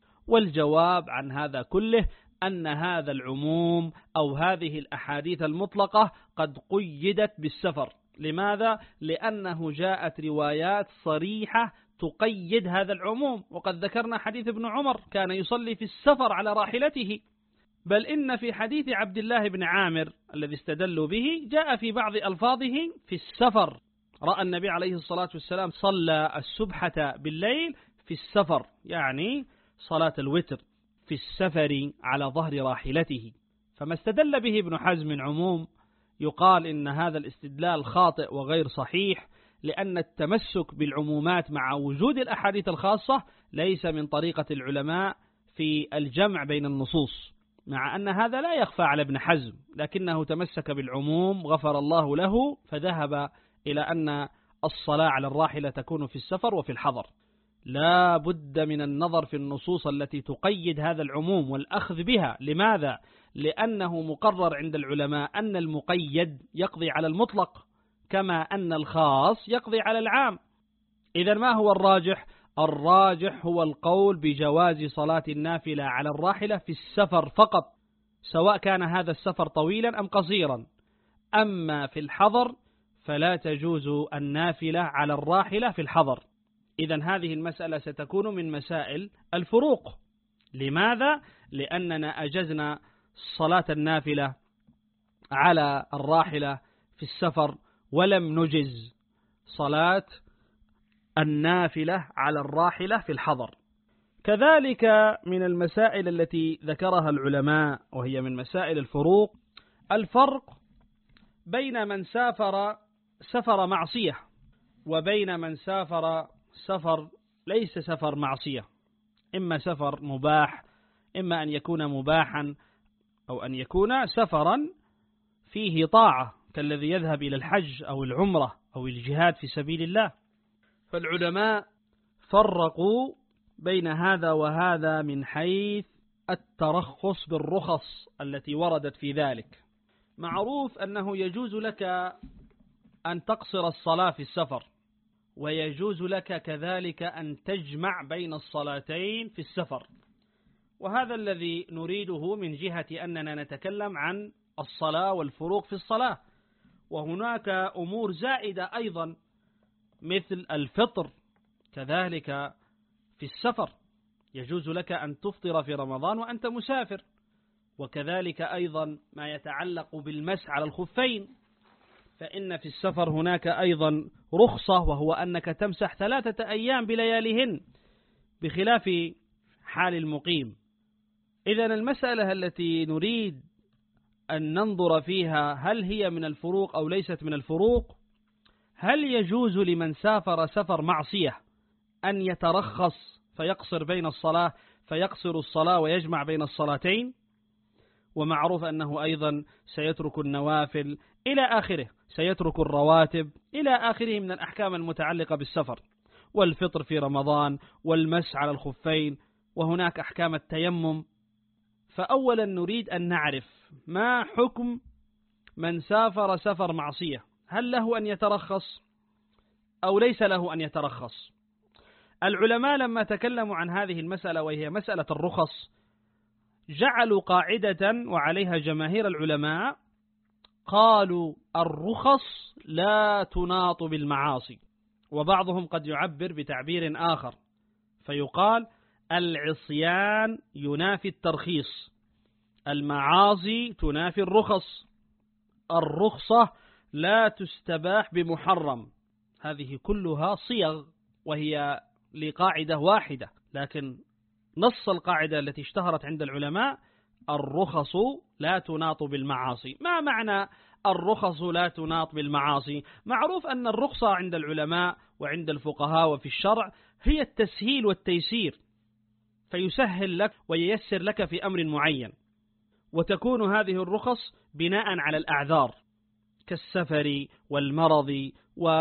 والجواب عن هذا كله أن هذا العموم أو هذه الأحاديث المطلقة قد قيدت بالسفر. لماذا؟ لأنه جاءت روايات صريحة تقيد هذا العموم، وقد ذكرنا حديث ابن عمر كان يصلي في السفر على راحلته، بل إن في حديث عبد الله بن عامر الذي استدلوا به جاء في بعض ألفاظه في السفر، رأى النبي عليه الصلاة والسلام صلى السبحة بالليل في السفر، يعني صلاة الوتر في السفر على ظهر راحلته. فما استدل به ابن حزم من عموم يقال إن هذا الاستدلال خاطئ وغير صحيح، لأن التمسك بالعمومات مع وجود الأحاديث الخاصة ليس من طريقة العلماء في الجمع بين النصوص، مع أن هذا لا يخفى على ابن حزم، لكنه تمسك بالعموم غفر الله له، فذهب إلى أن الصلاة على الراحلة تكون في السفر وفي الحضر. لا بد من النظر في النصوص التي تقيد هذا العموم والأخذ بها. لماذا؟ لأنه مقرر عند العلماء أن المقيد يقضي على المطلق، كما أن الخاص يقضي على العام. إذا ما هو الراجح؟ الراجح هو القول بجواز صلاة النافلة على الراحلة في السفر فقط، سواء كان هذا السفر طويلا أم قصيرا. أما في الحضر فلا تجوز النافلة على الراحلة في الحضر. إذن هذه المسألة ستكون من مسائل الفروق. لماذا؟ لأننا أجزنا صلاة النافلة على الراحلة في السفر، ولم نجز صلاة النافلة على الراحلة في الحضر. كذلك من المسائل التي ذكرها العلماء وهي من مسائل الفروق، الفرق بين من سافر سفر معصية وبين من سافر سفر ليس سفر معصية، إما سفر مباح، إما أن يكون مباحا أو أن يكون سفرا فيه طاعة كالذي يذهب إلى الحج أو العمرة أو الجهاد في سبيل الله. فالعلماء فرقوا بين هذا وهذا من حيث الترخص بالرخص التي وردت في ذلك. معروف أنه يجوز لك أن تقصر الصلاة في السفر، ويجوز لك كذلك أن تجمع بين الصلاتين في السفر، وهذا الذي نريده من جهة أننا نتكلم عن الصلاة والفروق في الصلاة. وهناك أمور زائدة أيضا مثل الفطر كذلك في السفر، يجوز لك أن تفطر في رمضان وأنت مسافر، وكذلك أيضا ما يتعلق بالمسح على الخفين، فإن في السفر هناك أيضا رخصة، وهو أنك تمسح ثلاثة أيام بلياليهن بخلاف حال المقيم. إذن المسألة التي نريد أن ننظر فيها هل هي من الفروق أو ليست من الفروق؟ هل يجوز لمن سافر سفر معصية أن يترخص فيقصر بين الصلاة فيقصر الصلاة ويجمع بين الصلاتين؟ ومعروف أنه أيضا سيترك النوافل إلى آخره، سيترك الرواتب إلى آخره من الأحكام المتعلقة بالسفر، والفطر في رمضان والمس على الخفين، وهناك أحكام التيمم. فأولا نريد أن نعرف ما حكم من سافر سفر معصية، هل له أن يترخص أو ليس له أن يترخص؟ العلماء لما تكلموا عن هذه المسألة وهي مسألة الرخص جعلوا قاعدة وعليها جماهير العلماء، قالوا الرخص لا تناط بالمعاصي، وبعضهم قد يعبر بتعبير آخر فيقال العصيان ينافي الترخيص، المعاصي تنافي الرخص، الرخصة لا تستباح بمحرم. هذه كلها صيغ وهي لقاعدة واحدة، لكن نص القاعدة التي اشتهرت عند العلماء: الرخص لا تناط بالمعاصي. ما معنى الرخص لا تناط بالمعاصي؟ معروف أن الرخصة عند العلماء وعند الفقهاء وفي الشرع هي التسهيل والتيسير، فيسهل لك وييسر لك في أمر معين، وتكون هذه الرخص بناء على الأعذار كالسفر والمرض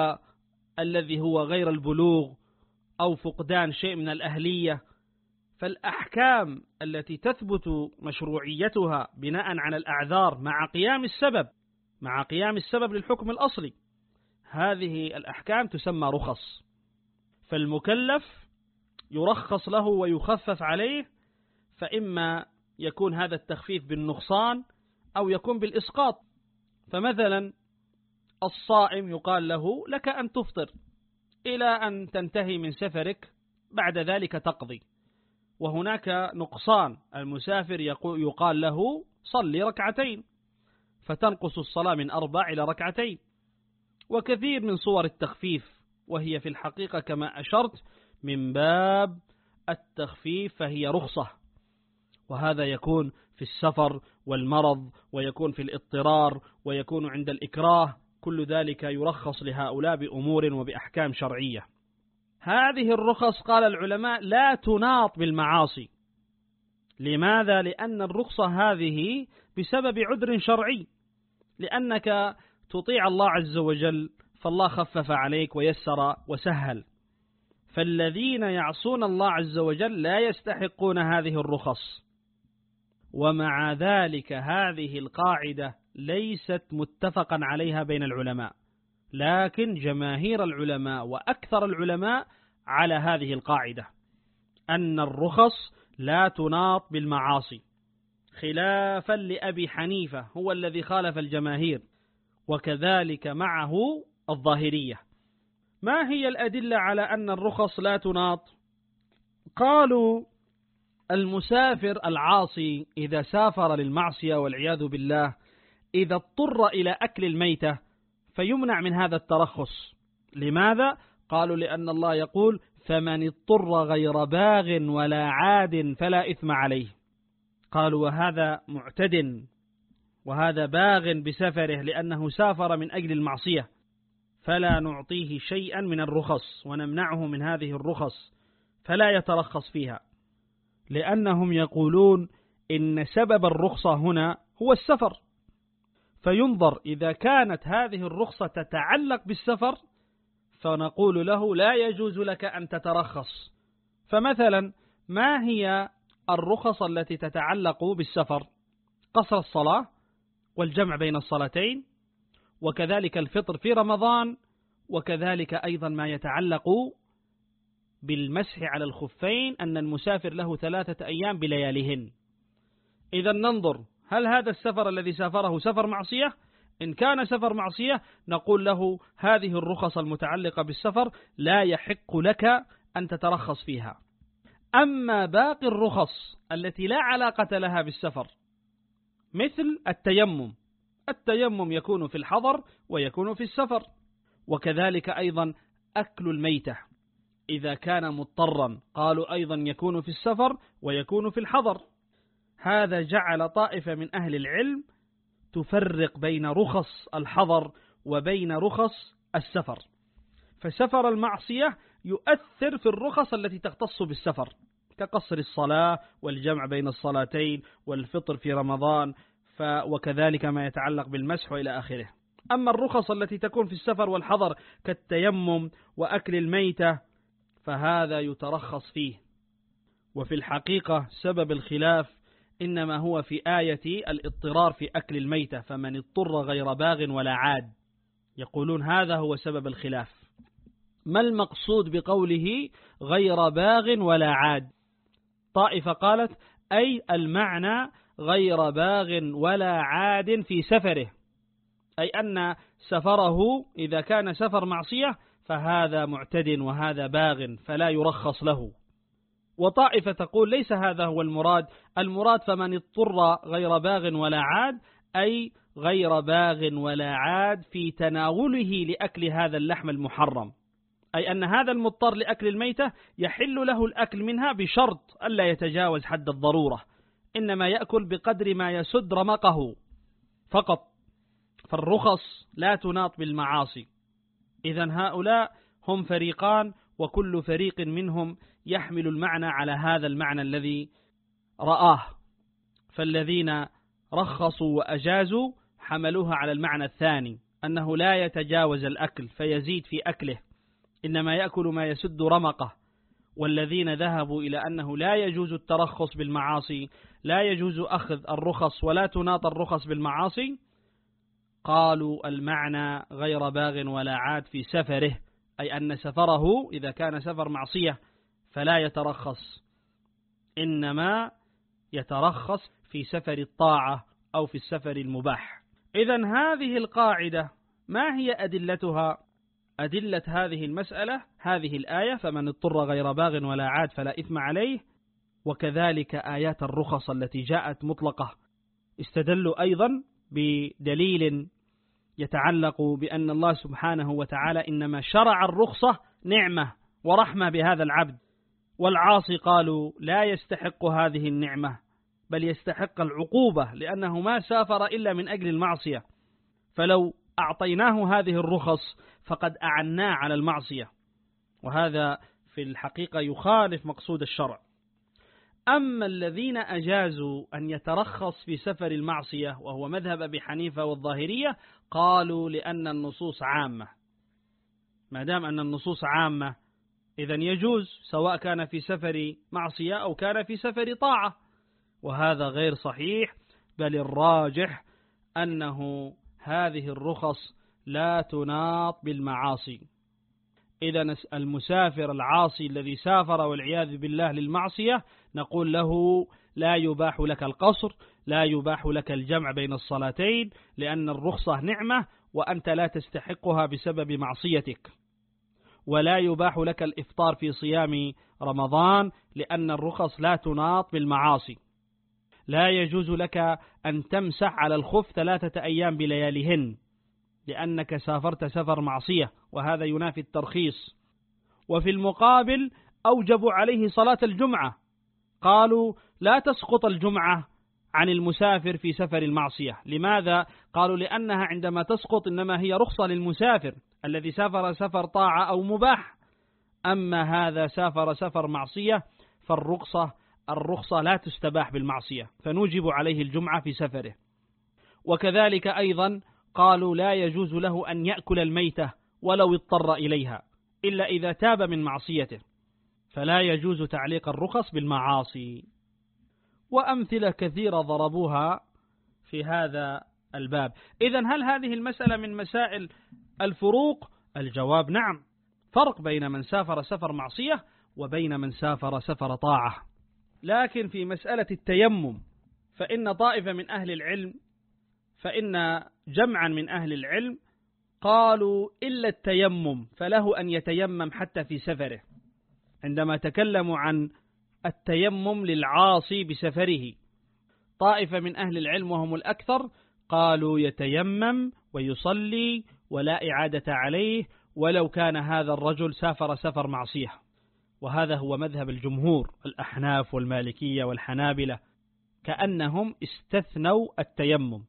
والذي هو غير البلوغ أو فقدان شيء من الأهلية. فالأحكام التي تثبت مشروعيتها بناء على الأعذار مع قيام السبب مع قيام السبب للحكم الأصلي، هذه الأحكام تسمى رخص. فالمكلف يرخص له ويخفف عليه، فإما يكون هذا التخفيف بالنقصان أو يكون بالإسقاط. فمثلا الصائم يقال له: لك أن تفطر إلى أن تنتهي من سفرك، بعد ذلك تقضي. وهناك نقصان، المسافر يقال له: صلي ركعتين، فتنقص الصلاة من أربع إلى ركعتين. وكثير من صور التخفيف، وهي في الحقيقة كما أشرت من باب التخفيف، فهي رخصة. وهذا يكون في السفر والمرض، ويكون في الاضطرار، ويكون عند الإكراه. كل ذلك يرخص لهؤلاء بأمور وبأحكام شرعية. هذه الرخص قال العلماء لا تناط بالمعاصي. لماذا؟ لأن الرخصة هذه بسبب عذر شرعي، لأنك تطيع الله عز وجل، فالله خفف عليك ويسر وسهل. فالذين يعصون الله عز وجل لا يستحقون هذه الرخص. ومع ذلك هذه القاعدة ليست متفقا عليها بين العلماء، لكن جماهير العلماء وأكثر العلماء على هذه القاعدة، أن الرخص لا تناط بالمعاصي، خلافا لأبي حنيفة هو الذي خالف الجماهير، وكذلك معه الظاهرية. ما هي الأدلة على أن الرخص لا تناط؟ قالوا: المسافر العاصي إذا سافر للمعصية والعياذ بالله، إذا اضطر إلى أكل الميتة فيمنع من هذا الترخص. لماذا؟ قالوا: لأن الله يقول: فمن اضطر غير باغ ولا عاد فلا إثم عليه. قالوا: وهذا معتد، وهذا باغ بسفره لأنه سافر من أجل المعصية، فلا نعطيه شيئا من الرخص ونمنعه من هذه الرخص، فلا يترخص فيها، لأنهم يقولون إن سبب الرخصة هنا هو السفر. فينظر إذا كانت هذه الرخصة تتعلق بالسفر، فنقول له: لا يجوز لك أن تترخص. فمثلا ما هي الرخص التي تتعلق بالسفر؟ قصر الصلاة، والجمع بين الصلاتين، وكذلك الفطر في رمضان، وكذلك أيضا ما يتعلق بالمسح على الخفين، أن المسافر له ثلاثة أيام بلياليهن. إذا ننظر هل هذا السفر الذي سافره سفر معصية؟ إن كان سفر معصية نقول له: هذه الرخص المتعلقة بالسفر لا يحق لك أن تترخص فيها. أما باقي الرخص التي لا علاقة لها بالسفر، مثل التيمم، التيمم يكون في الحضر ويكون في السفر، وكذلك أيضا أكل الميتة إذا كان مضطرا، قالوا أيضا يكون في السفر ويكون في الحضر. هذا جعل طائفة من أهل العلم تفرق بين رخص الحضر وبين رخص السفر. فسفر المعصية يؤثر في الرخص التي تختص بالسفر، كقصر الصلاة والجمع بين الصلاتين والفطر في رمضان، ف وكذلك ما يتعلق بالمسح إلى آخره. أما الرخص التي تكون في السفر والحضر كالتيمم وأكل الميتة فهذا يترخص فيه. وفي الحقيقة سبب الخلاف إنما هو في آية الاضطرار في أكل الميتة، فمن اضطر غير باغ ولا عاد، يقولون هذا هو سبب الخلاف. ما المقصود بقوله غير باغ ولا عاد؟ طائفة قالت أي المعنى غير باغ ولا عاد في سفره، أي أن سفره إذا كان سفر معصية فهذا معتد وهذا باغ فلا يرخص له. وطائفة تقول ليس هذا هو المراد، المراد فمن اضطر غير باغ ولا عاد، أي غير باغ ولا عاد في تناوله لأكل هذا اللحم المحرم، أي أن هذا المضطر لأكل الميتة يحل له الأكل منها بشرط ألا يتجاوز حد الضرورة، إنما يأكل بقدر ما يسد رمقه فقط. فالرخص لا تناط بالمعاصي. إذن هؤلاء هم فريقان، وكل فريق منهم يحمل المعنى على هذا المعنى الذي رآه. فالذين رخصوا وأجازوا حملوها على المعنى الثاني، أنه لا يتجاوز الأكل فيزيد في أكله، إنما يأكل ما يسد رمقه. والذين ذهبوا إلى أنه لا يجوز الترخص بالمعاصي، لا يجوز أخذ الرخص ولا تناط الرخص بالمعاصي، قالوا المعنى غير باغ ولا عاد في سفره، أي أن سفره إذا كان سفر معصية فلا يترخص، إنما يترخص في سفر الطاعة أو في السفر المباح. إذن هذه القاعدة ما هي أدلتها؟ أدلة هذه المسألة هذه الآية: فمن اضطر غير باغ ولا عاد فلا إثم عليه، وكذلك آيات الرخص التي جاءت مطلقة. استدلوا أيضا بدليل يتعلق بأن الله سبحانه وتعالى إنما شرع الرخصة نعمة ورحمة بهذا العبد، والعاصي قالوا لا يستحق هذه النعمة بل يستحق العقوبة، لأنه ما سافر إلا من أجل المعصية، فلو أعطيناه هذه الرخص فقد أعناه على المعصية، وهذا في الحقيقة يخالف مقصود الشرع. أما الذين أجازوا أن يترخص في سفر المعصية، وهو مذهب أبي حنيفة والظاهرية، قالوا لأن النصوص عامة. ما دام أن النصوص عامة إذن يجوز، سواء كان في سفر معصية أو كان في سفر طاعة، وهذا غير صحيح، بل الراجح أنه هذه الرخص لا تناط بالمعاصي. إذن المسافر العاصي الذي سافر والعياذ بالله للمعصية نقول له لا يباح لك القصر، لا يباح لك الجمع بين الصلاتين، لأن الرخصة نعمة وأنت لا تستحقها بسبب معصيتك. ولا يباح لك الإفطار في صيام رمضان، لأن الرخص لا تناط بالمعاصي. لا يجوز لك أن تمسح على الخف ثلاثة أيام بلياليهن، لأنك سافرت سفر معصية، وهذا ينافي الترخيص. وفي المقابل أوجبوا عليه صلاة الجمعة، قالوا لا تسقط الجمعة عن المسافر في سفر المعصية. لماذا؟ قالوا لأنها عندما تسقط إنما هي رخصة للمسافر الذي سافر سفر طاعة أو مباح، أما هذا سافر سفر معصية فالرخصة الرخصة لا تستباح بالمعصية، فنوجب عليه الجمعة في سفره. وكذلك أيضا قالوا لا يجوز له أن يأكل الميتة ولو اضطر إليها إلا إذا تاب من معصيته، فلا يجوز تعليق الرخص بالمعاصي. وأمثلة كثيرة ضربوها في هذا الباب. إذن هل هذه المسألة من مسائل الفروق؟ الجواب نعم، فرق بين من سافر سفر معصية وبين من سافر سفر طاعة. لكن في مسألة التيمم فإن طائفة من أهل العلم فإن جمعا من أهل العلم قالوا إلا التيمم فله أن يتيمم حتى في سفره، عندما تكلموا عن التيمم للعاصي بسفره. طائفة من أهل العلم وهم الأكثر قالوا يتيمم ويصلي ولا إعادة عليه ولو كان هذا الرجل سافر سفر معصية، وهذا هو مذهب الجمهور الأحناف والمالكية والحنابلة، كأنهم استثنوا التيمم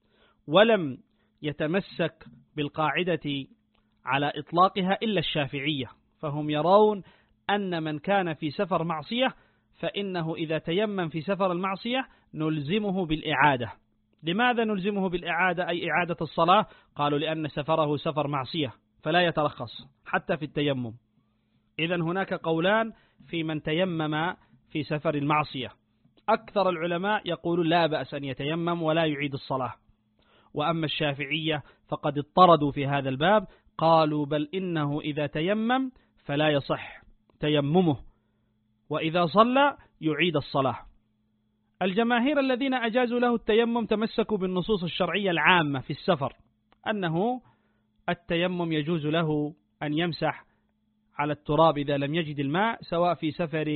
ولم يتمسك بالقاعدة على إطلاقها إلا الشافعية، فهم يرون أن من كان في سفر معصية فإنه إذا تيمم في سفر المعصية نلزمه بالإعادة. لماذا نلزمه بالإعادة أي إعادة الصلاة؟ قالوا لأن سفره سفر معصية فلا يترخص حتى في التيمم. إذن هناك قولان في من تيمم في سفر المعصية. أكثر العلماء يقولون لا بأس أن يتيمم ولا يعيد الصلاة، وأما الشافعية فقد اضطردوا في هذا الباب، قالوا بل إنه إذا تيمم فلا يصح تيممه، وإذا صلى يعيد الصلاة. الجماهير الذين أجازوا له التيمم تمسكوا بالنصوص الشرعية العامة في السفر، أنه التيمم يجوز له أن يمسح على التراب إذا لم يجد الماء، سواء في سفر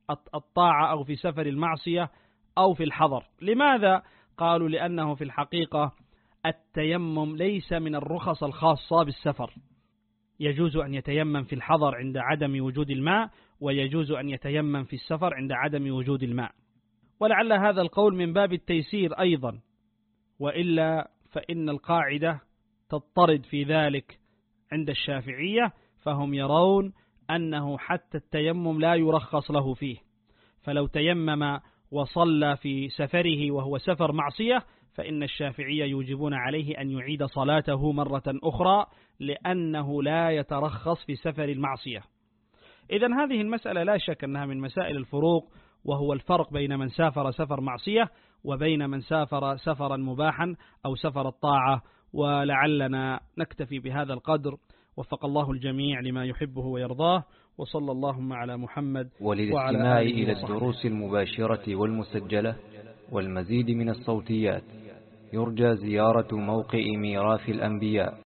الطاعة أو في سفر المعصية أو في الحضر. لماذا؟ قالوا لأنه في الحقيقة التيمم ليس من الرخص الخاصة بالسفر. يجوز أن يتيمم في الحضر عند عدم وجود الماء، ويجوز أن يتيمم في السفر عند عدم وجود الماء. ولعل هذا القول من باب التيسير أيضا، وإلا فإن القاعدة تضطرد في ذلك عند الشافعية، فهم يرون أنه حتى التيمم لا يرخص له فيه، فلو تيمم وصلى في سفره وهو سفر معصية فإن الشافعية يوجبون عليه أن يعيد صلاته مرة أخرى، لأنه لا يترخص في سفر المعصية. إذن هذه المسألة لا شك أنها من مسائل الفروق، وهو الفرق بين من سافر سفر معصية وبين من سافر سفرا مباحا أو سفر الطاعة. ولعلنا نكتفي بهذا القدر، وفق الله الجميع لما يحبه ويرضاه، وصلى اللهم على محمد. وللاستماع إلى الدروس المباشرة والمسجلة والمزيد من الصوتيات يرجى زيارة موقع ميراث الأنبياء